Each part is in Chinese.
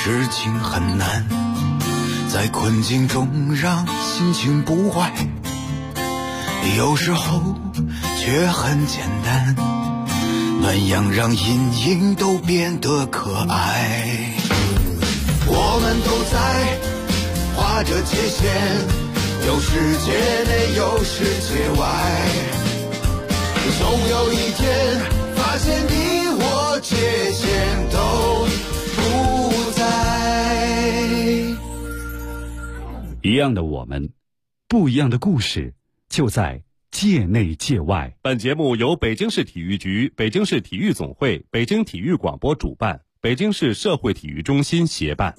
事情很难，在困境中让心情不坏，有时候却很简单，暖阳让阴影都变得可爱。我们都在画着界限，有世界内有世界外，总有一天发现你我界限都不在。 一样的我们，不一样的故事，就在界内界外。 本节目由北京市体育局、北京市体育总会、北京体育广播主办，北京市社会体育中心协办。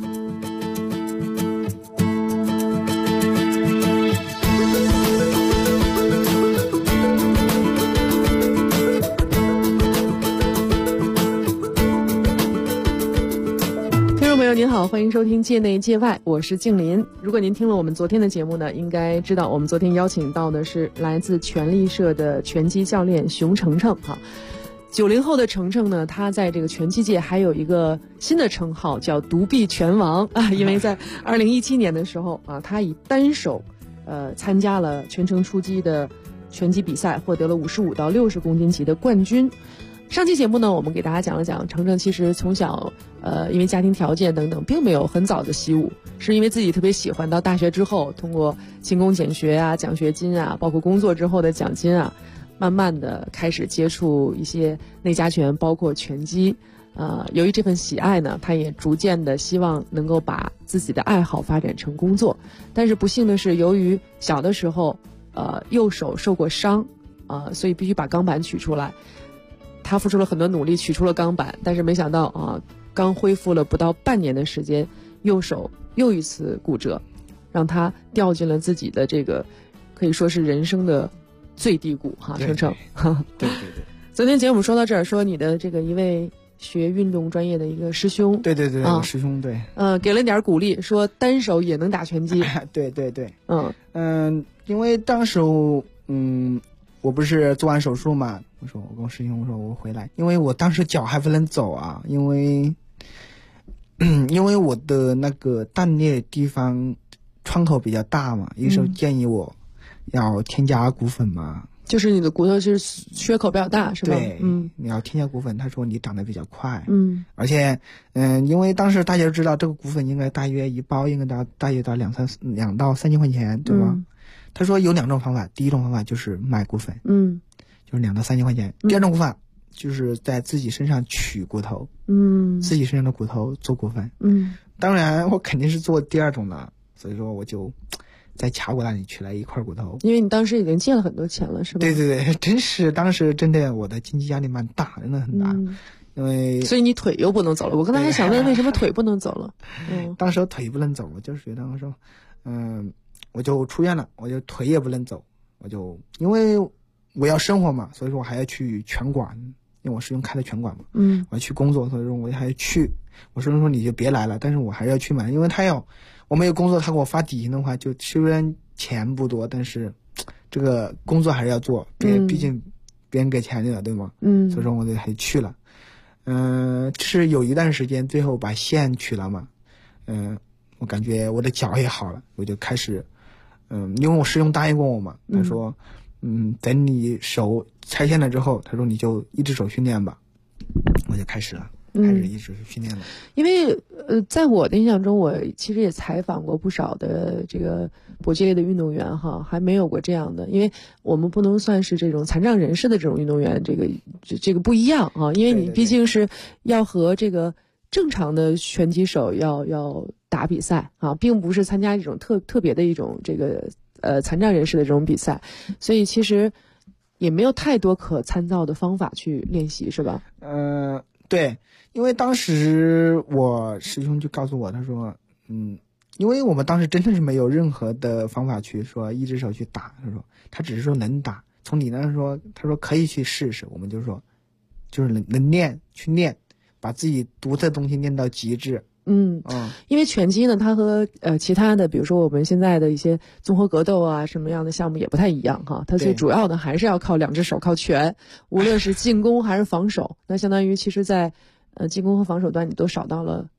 您好，欢迎收听界内界外，我是静林。如果您听了我们昨天的节目呢，应该知道我们昨天邀请到的是来自全力社的拳击教练熊程程哈。90后的程程呢，他在这个拳击界还有一个新的称号叫独臂拳王啊，因为在2017年的时候啊，他以单手参加了全程出击的拳击比赛，获得了55到60公斤级的冠军。上期节目呢，我们给大家讲了讲程程其实从小因为家庭条件等等并没有很早的习武，是因为自己特别喜欢，到大学之后通过勤工俭学啊、奖学金啊，包括工作之后的奖金啊，慢慢的开始接触一些内家拳，包括拳击。由于这份喜爱呢，他也逐渐的希望能够把自己的爱好发展成工作。但是不幸的是，由于小的时候右手受过伤所以必须把钢板取出来。他付出了很多努力取出了钢板，但是没想到刚恢复了不到半年的时间，右手又一次骨折，让他掉进了自己的这个可以说是人生的最低谷哈。程程， 对。 昨天节目说到这儿，说你的这个一位学运动专业的一个师兄， 对，师兄对， 给了点鼓励，说单手也能打拳击。 对，因为当时我不是做完手术嘛，我跟我师兄说我回来，因为我当时脚还不能走啊，因为我的那个断裂地方创口比较大嘛，医生建议我要添加骨粉嘛。 就是你的骨头是缺口比较大是吧？ 对，你要添加骨粉，他说你长得比较快，而且因为当时大家都知道这个骨粉应该大约一包应该大约到2到3千块钱，对吧？他说有2种方法，第一种方法就是买骨粉，就是2到3千块钱。第二种骨法就是在自己身上取骨头，自己身上的骨头做骨粉，当然我肯定是做第二种的，所以说我就在卡骨那里取了一块骨头。 因为你当时已经借了很多钱了，是吧？ 对，真是当时真的我的经济压力蛮大，真的很大，因为所以你腿又不能走了。我刚才还想问为什么腿不能走了。 当时腿不能走，我就是觉得我说我就出院了，我就腿也不能走，我就因为我要生活嘛，所以说我还要去拳馆，因为我师兄开的拳馆嘛，我要去工作，所以说我还要去。我师兄说你就别来了，但是我还是要去嘛，因为我没有工作，他给我发底薪的话，就虽然钱不多，但是这个工作还是要做，毕竟别人给钱的，对吗？所以说我就还去了。是有一段时间，最后把线取了嘛，我感觉我的脚也好了，我就开始，因为我师兄答应过我嘛，他说，等你手拆线了之后，他说你就一只手训练吧，我就开始一直训练了。 因为在我的印象中，我其实也采访过不少的这个搏击类的运动员哈，还没有过这样的，因为我们不能算是这种残障人士的这种运动员，这个不一样啊，因为你毕竟是要和这个正常的拳击手要打比赛啊，并不是参加一种特别的一种这个残障人士的这种比赛，所以其实也没有太多可参照的方法去练习，是吧？ 对，因为当时我师兄就告诉我，他说，因为我们当时真的是没有任何的方法去说一只手去打，他只是说能打，从你那说，他说可以去试试，我们就说，就是能练去练，把自己独特的东西练到极致。 因为拳击呢，它和其他的，比如说我们现在的一些综合格斗啊，什么样的项目也不太一样哈。它最主要的还是要靠2只手，靠拳，无论是进攻还是防守。那相当于其实在进攻和防守端你都少到了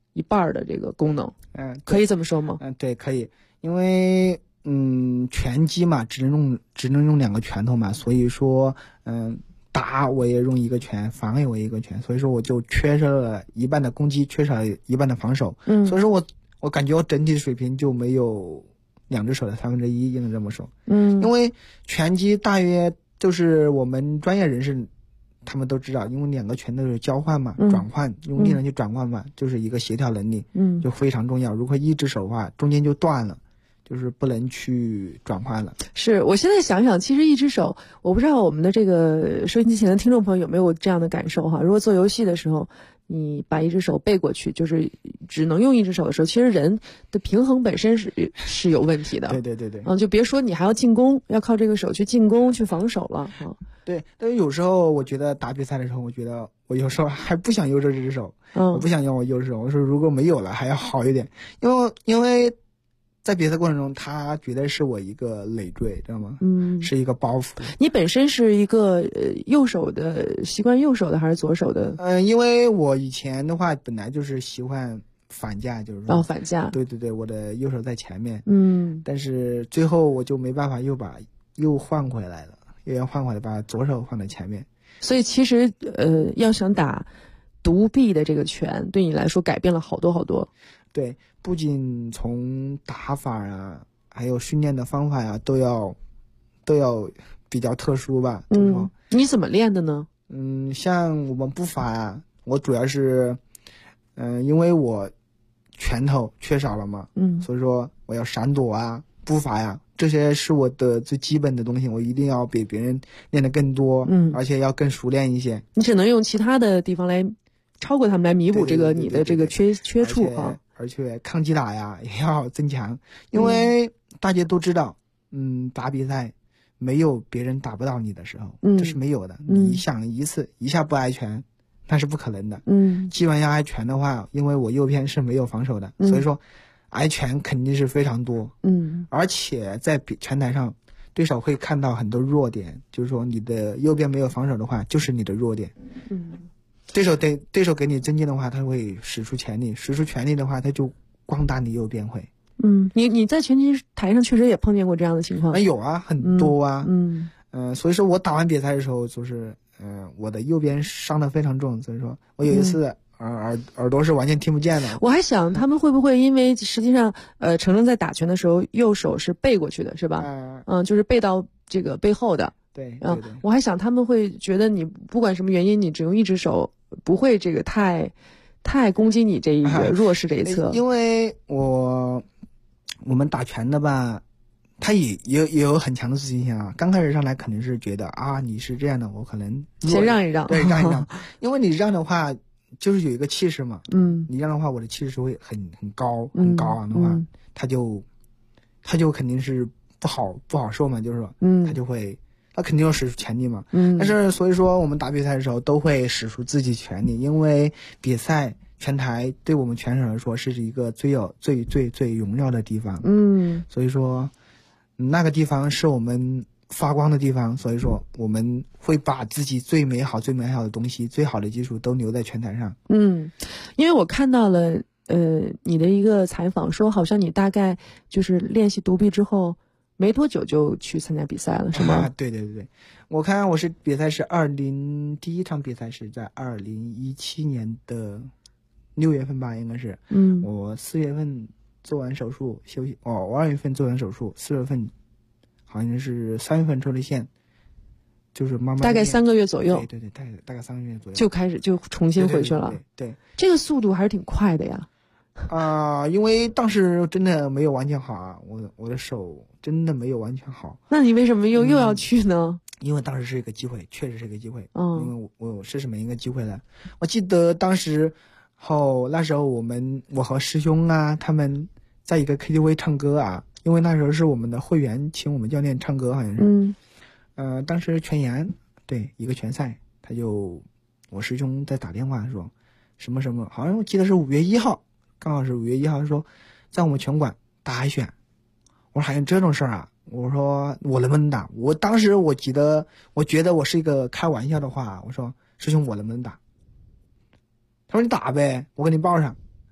一半的这个功能。 可以这么说吗？ 对，可以，因为拳击嘛，只能用2个拳头嘛，所以说打我也用1个拳，防也我1个拳，所以说我就缺少了一半的攻击，缺少了一半的防守。所以说我感觉我整体的水平就没有2只手的1/3，应该这么说。因为拳击大约就是我们专业人士他们都知道，因为2个拳头是交换嘛，转换，用力量去转换嘛，就是一个协调能力，就非常重要。如果1只手的话，中间就断了，就是不能去转换了。 是，我现在想想，其实1只手，我不知道我们的这个收音机前的听众朋友有没有这样的感受哈？如果做游戏的时候，你把1只手背过去，就是只能用1只手的时候，其实人的平衡本身是有问题的。 对。 就别说你还要进攻，要靠这个手去进攻去防守了啊。 对，但是有时候我觉得打比赛的时候，我觉得我有时候还不想用这只手，我不想用我右手，我说如果没有了还要好一点，因为在比赛过程中，他绝对是我一个累赘，知道吗？是一个包袱。 你本身是一个右手的，习惯右手的还是左手的？ 因为我以前的话本来就是习惯反架，就是说反架。 对，我的右手在前面。但是最后我就没办法又换回来了，又要换回来把左手放在前面。 所以其实要想打独臂的这个拳，对你来说改变了好多好多。 对，不仅从打法啊，还有训练的方法呀，都要比较特殊吧。就是说， 你怎么练的呢？ 像我们步法啊，我主要是，因为我拳头缺少了嘛，所以说我要闪躲啊，步法呀，这些是我的最基本的东西，我一定要比别人练得更多，而且要更熟练一些。 你只能用其他的地方来超过他们，来弥补这个你的这个缺处哈。 而且抗击打呀也要增强，因为大家都知道，打比赛没有别人打不到你的时候，这是没有的。你想一下不挨拳，那是不可能的。基本要挨拳的话，因为我右边是没有防守的，所以说挨拳肯定是非常多。而且在拳台上，对手会看到很多弱点，就是说你的右边没有防守的话，就是你的弱点。对手给你增进的话，他会使出全力的话，他就光打你右边会。 你在拳击台上确实也碰见过这样的情况？ 有啊，很多啊。所以说我打完比赛的时候，就是我的右边伤得非常重，所以说我有一次耳朵是完全听不见的。 我还想他们会不会因为实际上程程在打拳的时候右手是背过去的，是吧？就是背到这个背后的。 对。 我还想他们会觉得你不管什么原因，你只用1只手不会这个太攻击你这一个弱势这一侧。 因为我们打拳的吧，他也有很强的自信心啊。刚开始上来肯定是觉得你是这样的，我可能先让一让。 对，让一让。因为你让的话就是有一个气势嘛。你让的话，我的气势会很高很高昂的话，他就肯定是不好受嘛，就是说他肯定要使出全力嘛。但是所以说我们打比赛的时候都会使出自己全力，因为比赛拳台对我们拳手来说是一个最荣耀的地方。所以说那个地方是我们发光的地方，所以说我们会把自己最美好的东西，最好的技术都留在拳台上。 因为我看到了你的一个采访，说好像你大概就是练习独臂之后没多久就去参加比赛了，是吗？ 对，我看我是比赛是第一场比赛是在2017年的6月份吧，应该是。我4月份做完手术休息，我2月份做完手术，4月份好像是3月份抽的线，就是慢慢大概3个月左右。 对，大概3个月左右就开始就重新回去了。 对， 这个速度还是挺快的呀。 因为当时真的没有完全好啊，我的手真的没有完全好。 那你为什么又要去呢？ 因为当时是一个机会，确实是一个机会。因为我试试每一个机会了。我记得当时那时候我和师兄啊，他们在一个 KTV 唱歌啊，因为那时候是我们的会员请我们教练唱歌，好像是。当时全员对一个拳赛，我师兄在打电话说什么什么，好像我记得是5月1号。刚好是5月1号，说在我们拳馆打海选。我说还有这种事儿啊？我说我能不能打？我当时我觉得我是一个开玩笑的话，我说师兄我能不能打？他说你打呗，我给你报上。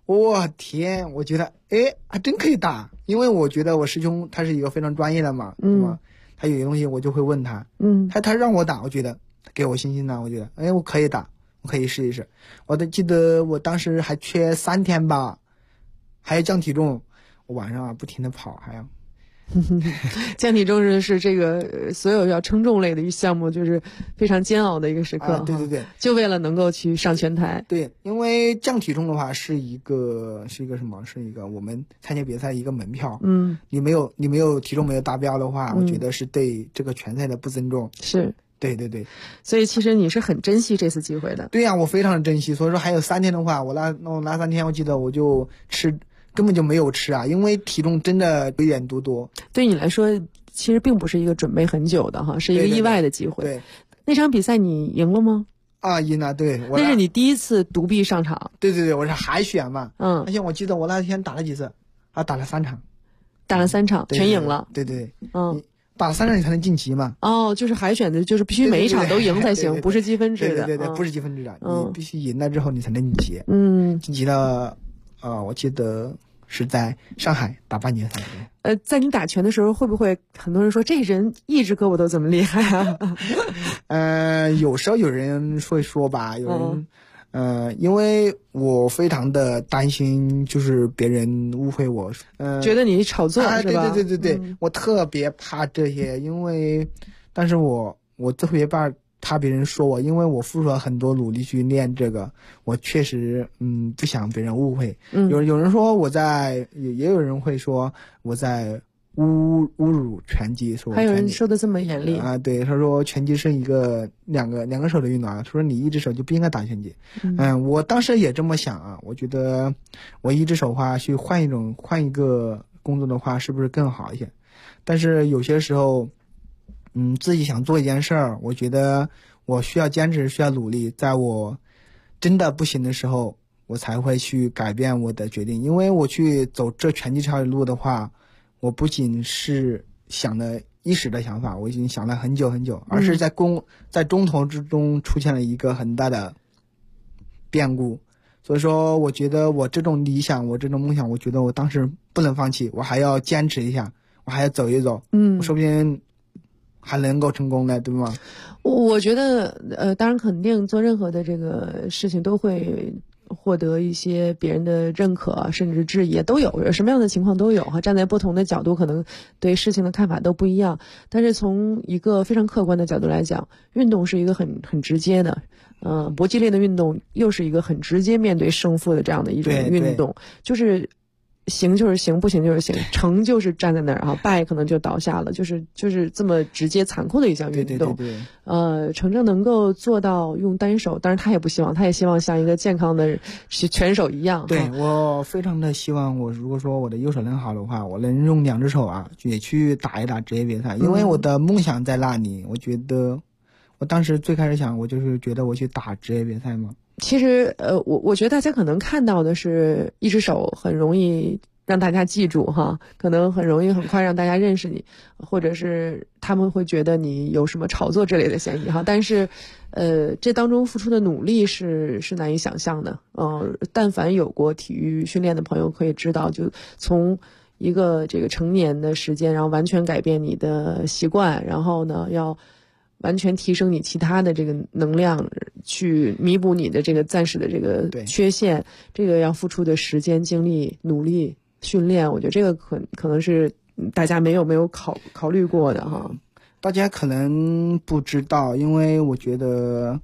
我天，我觉得还真可以打，因为我觉得我师兄他是一个非常专业的嘛，对吧？他有些东西我就会问他，他让我打，我觉得给我信心呢，我觉得我可以打，我可以试一试。我记得我当时还缺3天吧，还要降体重，我晚上不停的跑，还要降体重是这个所有要称重类的一项目，就是非常煎熬的一个时刻。 对对对， 就为了能够去上拳台。 对，因为降体重的话是一个什么？是一个我们参加比赛一个门票。你没有体重没有达标的话，我觉得是对这个拳赛的不尊重。 是。 对对对， 所以其实你是很珍惜这次机会的。 对呀，我非常珍惜。所以说还有3天的话，我那3天我记得我就根本就没有吃啊，因为体重真的有点多。 对你来说，其实并不是一个准备很久的哈，是一个意外的机会。 对， 那场比赛你赢了吗？ 赢了，对。 那是你第一次独臂上场。 对对对，我是海选嘛。而且我记得我那天打了几次打了3场。 打了3场，全赢了。 对对对。打了3场你才能晋级嘛。 就是海选的，就是必须每一场都赢才行，不是积分制的。 对，不是积分制的，你必须赢了之后你才能晋级。晋级了，我记得是在上海打半决赛。 在你打拳的时候，会不会很多人说这人一只胳膊都这么厉害啊？ 有时候有人会说吧，有人。因为我非常的担心，就是别人误会我， 觉得你炒作是吧？ 对，我特别怕这些，但是我特别怕别人说我，因为我付出了很多努力去练这个，我确实不想别人误会。有人说也有人会说我在侮辱拳击，说还有人说的这么严厉啊？对，他说拳击是一个两个手的运动啊，他说你一只手就不应该打拳击。我当时也这么想啊，我觉得我一只手的话去换一个工作的话，是不是更好一些？但是有些时候，自己想做一件事儿，我觉得我需要坚持，需要努力，在我真的不行的时候，我才会去改变我的决定。因为我去走这拳击这条路的话，我不仅是想了一时的想法，我已经想了很久很久，而是在中途之中出现了一个很大的变故。所以说我觉得我这种理想，我这种梦想，我觉得我当时不能放弃，我还要坚持一下，我还要走一走，我说不定还能够成功的，对吗？ 我觉得当然肯定做任何的这个事情都会获得一些别人的认可，甚至质疑都有，什么样的情况都有哈。站在不同的角度，可能对事情的看法都不一样。但是从一个非常客观的角度来讲，运动是一个很直接的，搏击类的运动又是一个很直接面对胜负的这样的一种运动，就是行就是行，不行就是行，成就是站在那儿啊，败可能就倒下了，就是这么直接残酷的一项运动。 对。 程正能够做到用单手，当然他也不希望，他也希望像一个健康的拳手一样。 对，我非常的希望，我如果说我的右手能好的话，我能用2只手啊，也去打一打职业比赛，因为我的梦想在那里。我觉得我当时最开始想，我就是觉得我去打职业比赛嘛。 其实我觉得大家可能看到的是一只手很容易让大家记住哈，可能很容易很快让大家认识你，或者是他们会觉得你有什么炒作之类的嫌疑哈。但是这当中付出的努力是难以想象的。但凡有过体育训练的朋友可以知道，就从一个这个成年的时间，然后完全改变你的习惯，然后呢要完全提升你其他的这个能量，去弥补你的这个暂时的这个缺陷，这个要付出的时间、精力、努力、训练，我觉得这个可能是大家没有考虑过的哈。 大家可能不知道，因为我觉得，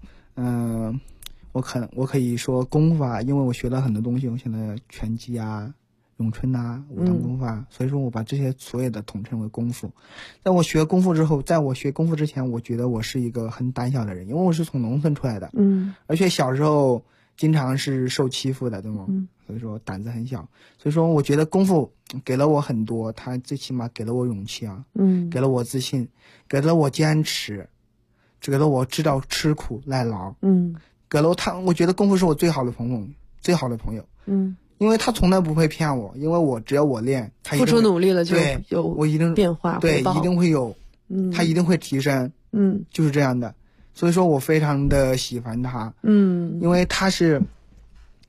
我可以说功夫啊，因为我学了很多东西，我学了拳击啊、咏春啊、武当功夫啊，所以说我把这些所有的统称为功夫。在我学功夫之后，在我学功夫之前，我觉得我是一个很胆小的人，因为我是从农村出来的，而且小时候经常是受欺负的，对吗？所以说胆子很小，所以说我觉得功夫给了我很多，它最起码给了我勇气啊，给了我自信，给了我坚持，给了我知道吃苦耐劳，给了我觉得功夫是我最好的朋友，因为他从来不会骗我，因为只要我练，他付出努力了就有我一定变化， 对，一定会有，他一定会提升，就是这样的。所以说我非常的喜欢他，因为他是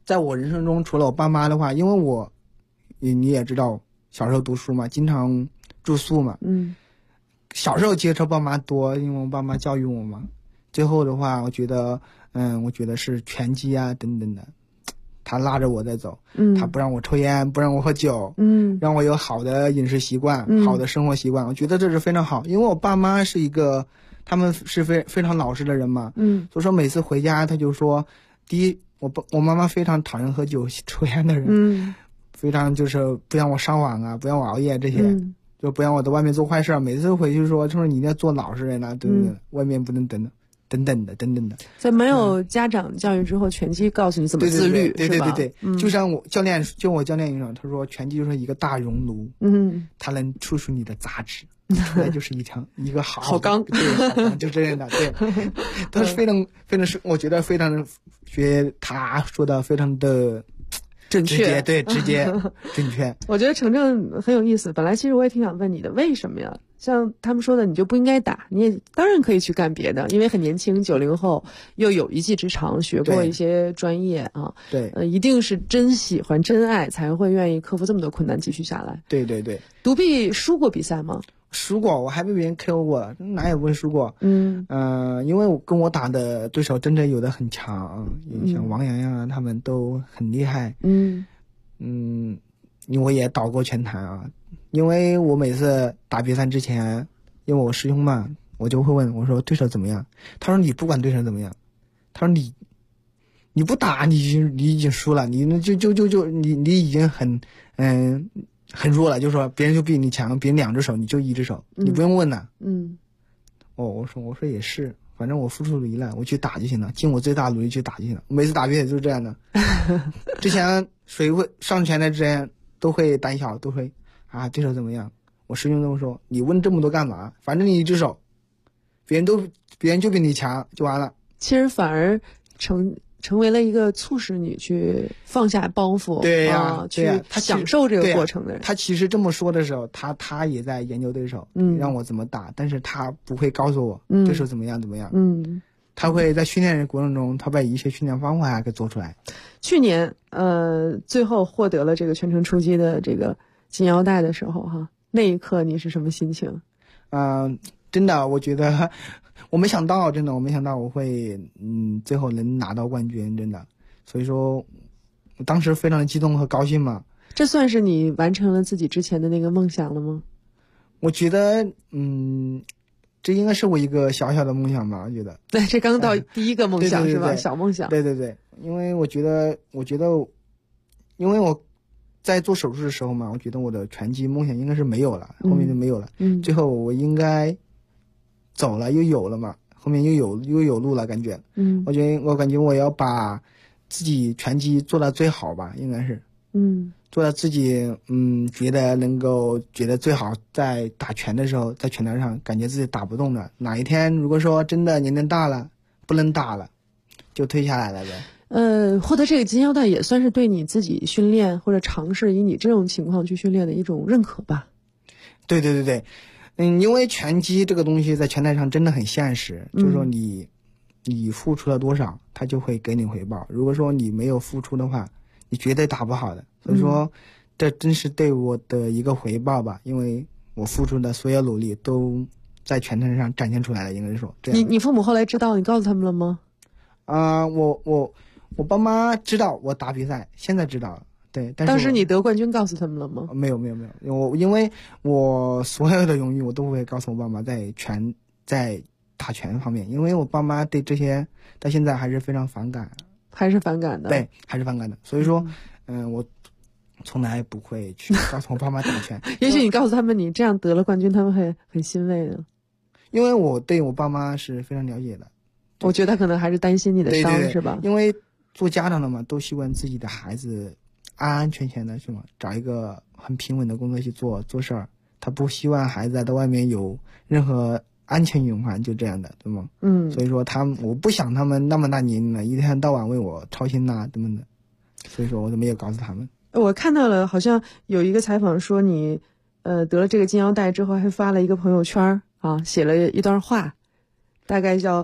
在我人生中，除了我爸妈的话，因为你也知道，小时候读书嘛，经常住宿嘛。小时候接触爸妈多，因为我爸妈教育我嘛。最后的话，我觉得是拳击啊等等的，他拉着我在走，他不让我抽烟，不让我喝酒，让我有好的饮食习惯，好的生活习惯，我觉得这是非常好。因为我爸妈他们是非常老实的人嘛，所以说每次回家他就说，第一，我妈妈非常讨厌喝酒抽烟的人，非常就是不让我上网啊，不让我熬夜这些。就不让我在外面做坏事，每次回去说你一定要做老实人啊，对不对？外面不能等等的。 在没有家长教育之后，拳击告诉你怎么自律， 对，就像我教练一样，他说拳击就是一个大熔炉，它能触出你的杂质，出来就是一个好钢， 对，好钢，就这样的，对，他是非常我觉得非常学他说的非常的。 准确， 对，直接准确。 我觉得程程很有意思。本来其实我也挺想问你的，为什么呀？像他们说的，你就不应该打，你也当然可以去干别的，因为很年轻，90后又有一技之长，学过一些专业啊。 对， 一定是真喜欢、真爱才会愿意克服这么多困难继续下来。 对。 独臂输过比赛吗？ 输过，我还被别人 KO 过，哪也不会输过。因为我跟我打的对手真的有的很强，像王洋洋啊，他们都很厉害。因为我也倒过拳台啊。因为我每次打比赛之前，因为我师兄嘛，我就会问我说对手怎么样？他说你不管对手怎么样，他说你不打你已经输了，你你已经很弱了，就是说别人就比你强，别人2只手你就1只手，你不用问了。我说也是，反正我付出努力了，我去打就行了，尽我最大努力去打就行了。每次打比赛就是这样的。之前谁会上拳的之前都会胆小，都会对手怎么样？我师兄跟我说，你问这么多干嘛？反正你1只手，别人就比你强就完了。 其实反而成为了一个促使你去放下包袱， 对呀， 去享受这个过程的人。 他其实这么说的时候，他也在研究对手，让我怎么打，但是他不会告诉我对手怎么样。他会在训练的过程中，他把一些训练方法给做出来。 去年最后获得了这个全程出击的这个金腰带的时候那一刻你是什么心情？ 真的，我觉得我没想到我会最后能拿到冠军，真的。所以说我当时非常的激动和高兴嘛。 这算是你完成了自己之前的那个梦想了吗？ 我觉得这应该是我一个小小的梦想吧，我觉得。 对，这刚到第一个梦想， 对是吧？小梦想。 对，因为我觉得因为我在做手术的时候嘛，我觉得我的拳击梦想应该是没有了，后面就没有了。最后我应该走了，又有了嘛，后面又有路了，感觉。我感觉我要把自己拳击做到最好吧，应该是。做到自己觉得最好，在打拳的时候，在拳台上感觉自己打不动了，哪一天如果说真的年龄大了不能打了，就退下来了呗。 获得这个金腰带也算是对你自己训练或者尝试以你这种情况去训练的一种认可吧。 对，因为拳击这个东西在拳台上真的很现实，就是说你付出了多少，它就会给你回报。如果说你没有付出的话，你绝对打不好的。所以说这真是对我的一个回报吧，因为我付出的所有努力都在拳台上展现出来了，应该说。 你父母后来知道，你告诉他们了吗？ 我爸妈知道我打比赛，现在知道了。对，但是当时你得冠军告诉他们了吗？ 没有，因为我所有的荣誉我都会告诉我爸妈，在打拳方面，因为我爸妈对这些到现在还是非常反感。 还是反感的。 对，还是反感的。所以说我从来不会去告诉我爸妈打拳。 也许你告诉他们你这样得了冠军，他们会很欣慰的。 因为我对我爸妈是非常了解的。 我觉得他可能还是担心你的伤， 对， 是吧？ 因为做家长的嘛，都希望自己的孩子安安全全的，是吗？找一个很平稳的工作去做事儿，他不希望孩子在外面有任何安全隐患，就这样的，对吗？所以说我不想他们那么大年龄了，一天到晚为我操心呐，怎么的，所以说我都没有告诉他们。 我看到了，好像有一个采访说你得了这个金腰带之后，还发了一个朋友圈写了一段话，大概叫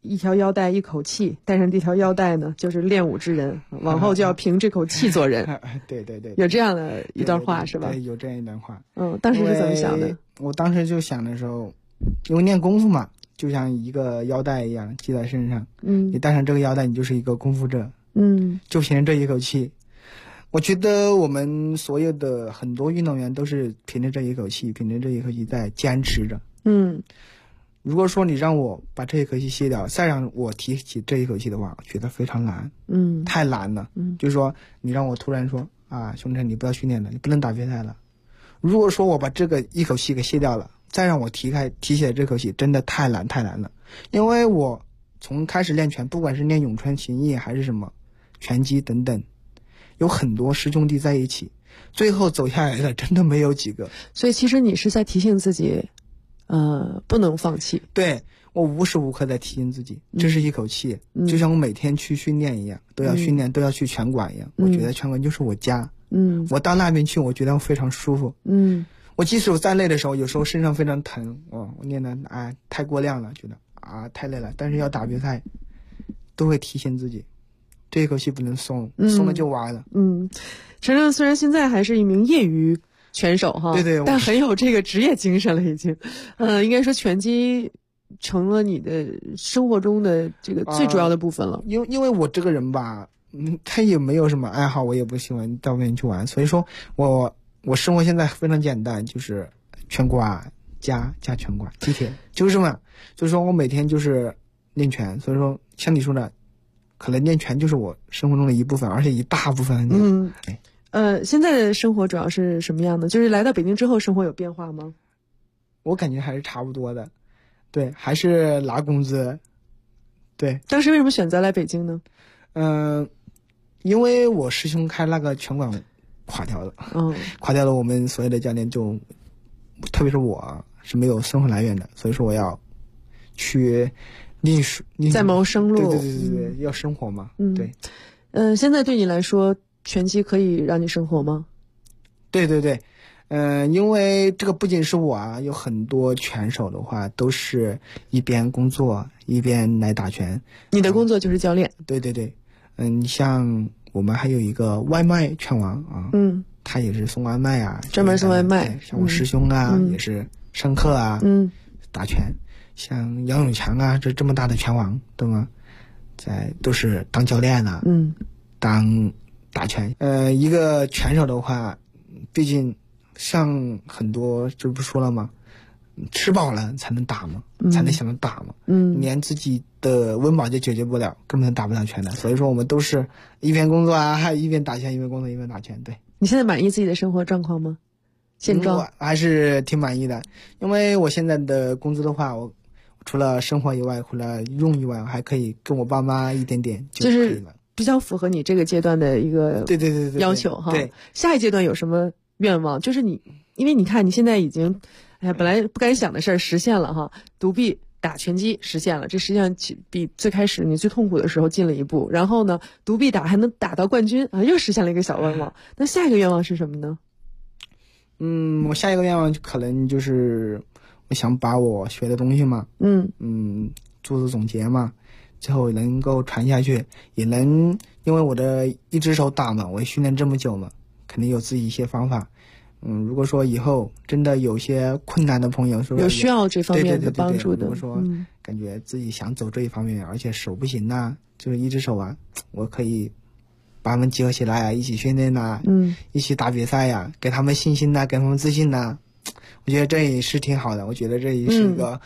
一条腰带一口气，带上这条腰带呢，就是练武之人，往后就要凭这口气做人。 对对对， 有这样的一段话是吧？ 对，有这样一段话。 当时是怎么想的？ 我当时就想的时候，因为练功夫嘛，就像一个腰带一样系在身上。你戴上这个腰带，你就是一个功夫者。就凭着这一口气。我觉得我们所有的很多运动员都是凭着这一口气，凭着这一口气在坚持着。如果说你让我把这一口气卸掉，再让我提起这一口气的话，我觉得非常难。太难了。就是说你让我突然说啊，兄弟，你不要训练了，你不能打比赛了。如果说我把这个一口气给卸掉了，再让我提起来这口气，真的太难了。因为我从开始练拳，不管是练咏春、形意还是什么拳击等等，有很多师兄弟在一起，最后走下来的真的没有几个。 所以其实你是在提醒自己不能放弃。 对，我无时无刻在提醒自己，这是一口气。就像我每天去训练一样，都要训练，都要去拳馆一样。我觉得拳馆就是我家。我到那边去，我觉得非常舒服。我即使我再累的时候，有时候身上非常疼，我练的太过量了，觉得太累了。但是要打比赛，都会提醒自己，这一口气不能松，松了就完了。 程程虽然现在还是一名业余拳手哈， 对， 但很有这个职业精神了已经。应该说拳击成了你的生活中的这个最主要的部分了。 因为我这个人吧，他也没有什么爱好，我也不喜欢到外面去玩，所以说我生活现在非常简单，就是拳馆加拳馆，地铁就是嘛。所以说我每天就是练拳，所以说像你说的，可能练拳就是我生活中的一部分，而且一大部分。 现在的生活主要是什么样的？就是来到北京之后，生活有变化吗？ 我感觉还是差不多的，对，还是拿工资。对， 当时为什么选择来北京呢？ 因为我师兄开那个拳馆垮掉了，垮掉了，我们所有的教练就，特别是我是没有生活来源的，所以说我要去再谋生路。 对，要生活嘛。对。 现在对你来说，拳击可以让你生活吗？ 对。因为这个不仅是我有很多拳手的话，都是一边工作一边来打拳。 你的工作就是教练？ 对。像我们还有一个外卖拳王他也是送外卖专门送外卖。 像我师兄也是上课打拳。像杨永强这么大的拳王，对吗？都是当教练当打拳。一个拳手的话，毕竟像很多这不说了吗？吃饱了才能打嘛，才能想着打嘛。连自己的温饱就解决不了，根本打不了拳的。所以说我们都是一边工作一边打拳，一边工作一边打拳。对。 你现在满意自己的生活状况吗？现状？ 我还是挺满意的，因为我现在的工资的话，我除了生活以外，除了用以外，我还可以跟我爸妈一点点就可以了， 比较符合你这个阶段的一个对要求哈。 对， 下一阶段有什么愿望？就是因为你看你现在已经，本来不敢想的事儿实现了哈，独臂打拳击实现了，这实际上比最开始你最痛苦的时候进了一步。然后呢，独臂打还能打到冠军又实现了一个小愿望。那下一个愿望是什么呢？ 我下一个愿望可能就是我想把我学的东西嘛，做总结嘛，最后能够传下去，也能因为我的一只手打嘛，我训练这么久嘛，肯定有自己一些方法。如果说以后真的有些困难的朋友说有需要这方面的帮助的， 如果说感觉自己想走这一方面，而且手不行就是一只手我可以把他们结合起来一起训练一起打比赛给他们信心给他们自信我觉得这也是挺好的。我觉得这也是一个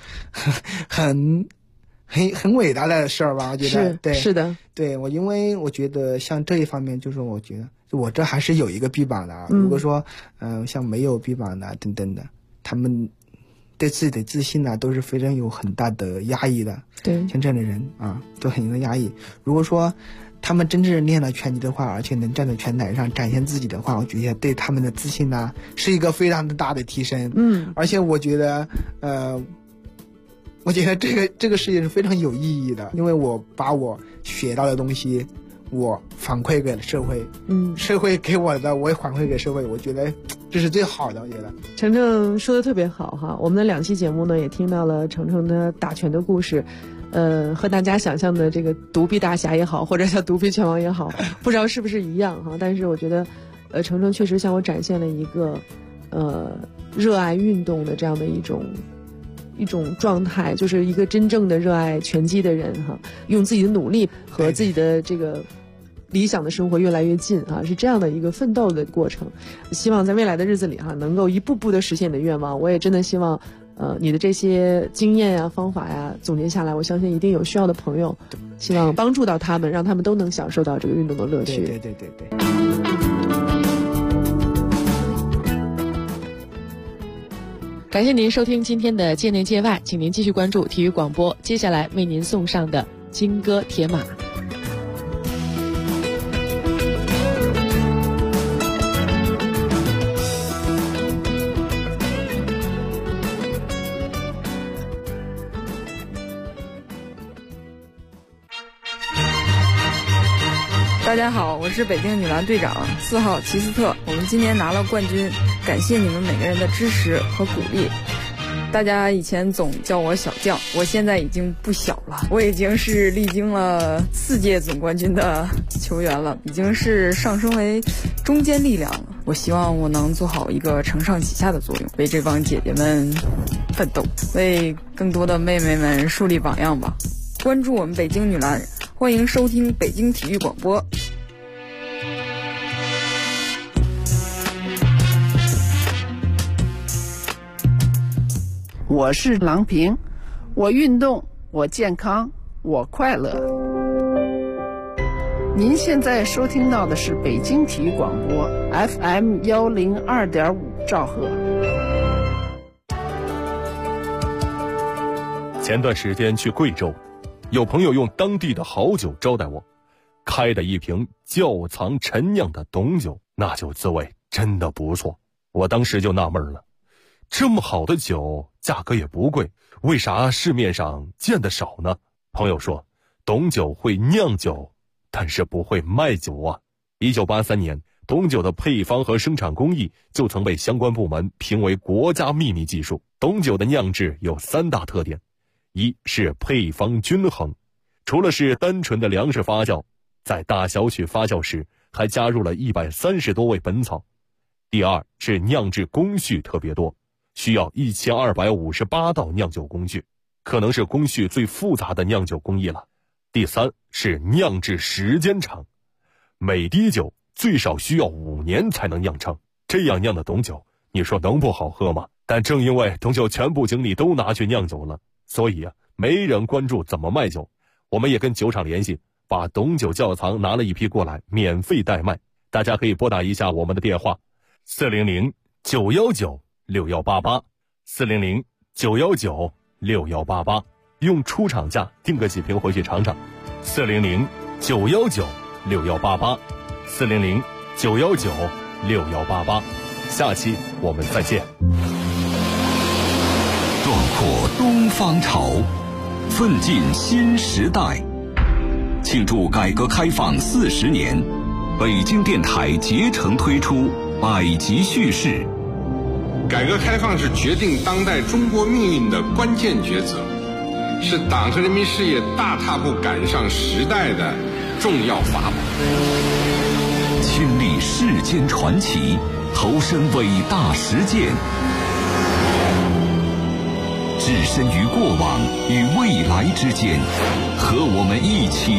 很伟大的事儿吧。我觉得对， 是的， 对。因为我觉得像这一方面，就是我觉得我这还是有一个臂膀的如果说像没有臂膀的等等的，他们对自己的自信都是非常有很大的压抑的。 对， 像这样的人都很有压抑。如果说他们真正练了拳击的话，而且能站在拳台上展现自己的话，我觉得对他们的自信是一个非常的大的提升。而且我觉得这个事情是非常有意义的，因为我把我学到的东西我反馈给了社会，社会给我的我也反馈给社会，我觉得这是最好的。我觉得程程说的特别好哈。我们的2期节目呢也听到了程程的打拳的故事， 和大家想象的这个独臂大侠也好，或者叫独臂拳王也好，不知道是不是一样哈。但是我觉得，程程确实向我展现了一个热爱运动的这样的一种状态，就是一个真正的热爱拳击的人哈，用自己的努力和自己的这个理想的生活越来越近啊，是这样的一个奋斗的过程。希望在未来的日子里哈，能够一步步的实现你的愿望。我也真的希望你的这些经验呀、方法呀总结下来，我相信一定有需要的朋友，希望帮助到他们，让他们都能享受到这个运动的乐趣。 对。 感谢您收听今天的界内界外，请您继续关注体育广播，接下来为您送上的金戈铁马。 大家好，我是北京女篮队长4号齐斯特。我们今年拿了冠军，感谢你们每个人的支持和鼓励。大家以前总叫我小将，我现在已经不小了，我已经是历经了4届总冠军的球员了，已经是上升为中坚力量了。我希望我能做好一个承上启下的作用，为这帮姐姐们奋斗，为更多的妹妹们树立榜样吧。关注我们北京女篮，欢迎收听北京体育广播。 我是郎平，我运动，我健康，我快乐。您现在收听到的是北京体育广播 FM 102.5兆赫。 前段时间去贵州，有朋友用当地的好酒招待我，开的一瓶窖藏陈酿的董酒，那酒滋味真的不错。我当时就纳闷了，这么好的酒价格也不贵，为啥市面上见得少呢？朋友说，董酒会酿酒，但是不会卖酒啊。1983年，董酒的配方和生产工艺就曾被相关部门评为国家秘密技术。董酒的酿制有3大特点，一是配方均衡，除了是单纯的粮食发酵，在大小曲发酵时还加入了130多味本草。第二是酿制工序特别多，需要1258道酿酒工序，可能是工序最复杂的酿酒工艺了。第三是酿制时间长，每滴酒最少需要5年才能酿成，这样酿的董酒，你说能不好喝吗？但正因为董酒全部精力都拿去酿酒了，所以没人关注怎么卖酒。我们也跟酒厂联系，把董酒窖藏拿了一批过来，免费代卖。大家可以拨打一下我们的电话400-919-6188 400-919-6188，用出厂价订个几瓶回去尝尝。400-919-6188 400-919-6188。下期我们再见。 壮阔东方潮，奋进新时代。庆祝改革开放40年，北京电台竭诚推出百集叙事。 改革开放是决定当代中国命运的关键抉择，是党和人民事业大踏步赶上时代的重要法宝。 亲历世间传奇，投身伟大实践，置身于过往与未来之间，和我们一起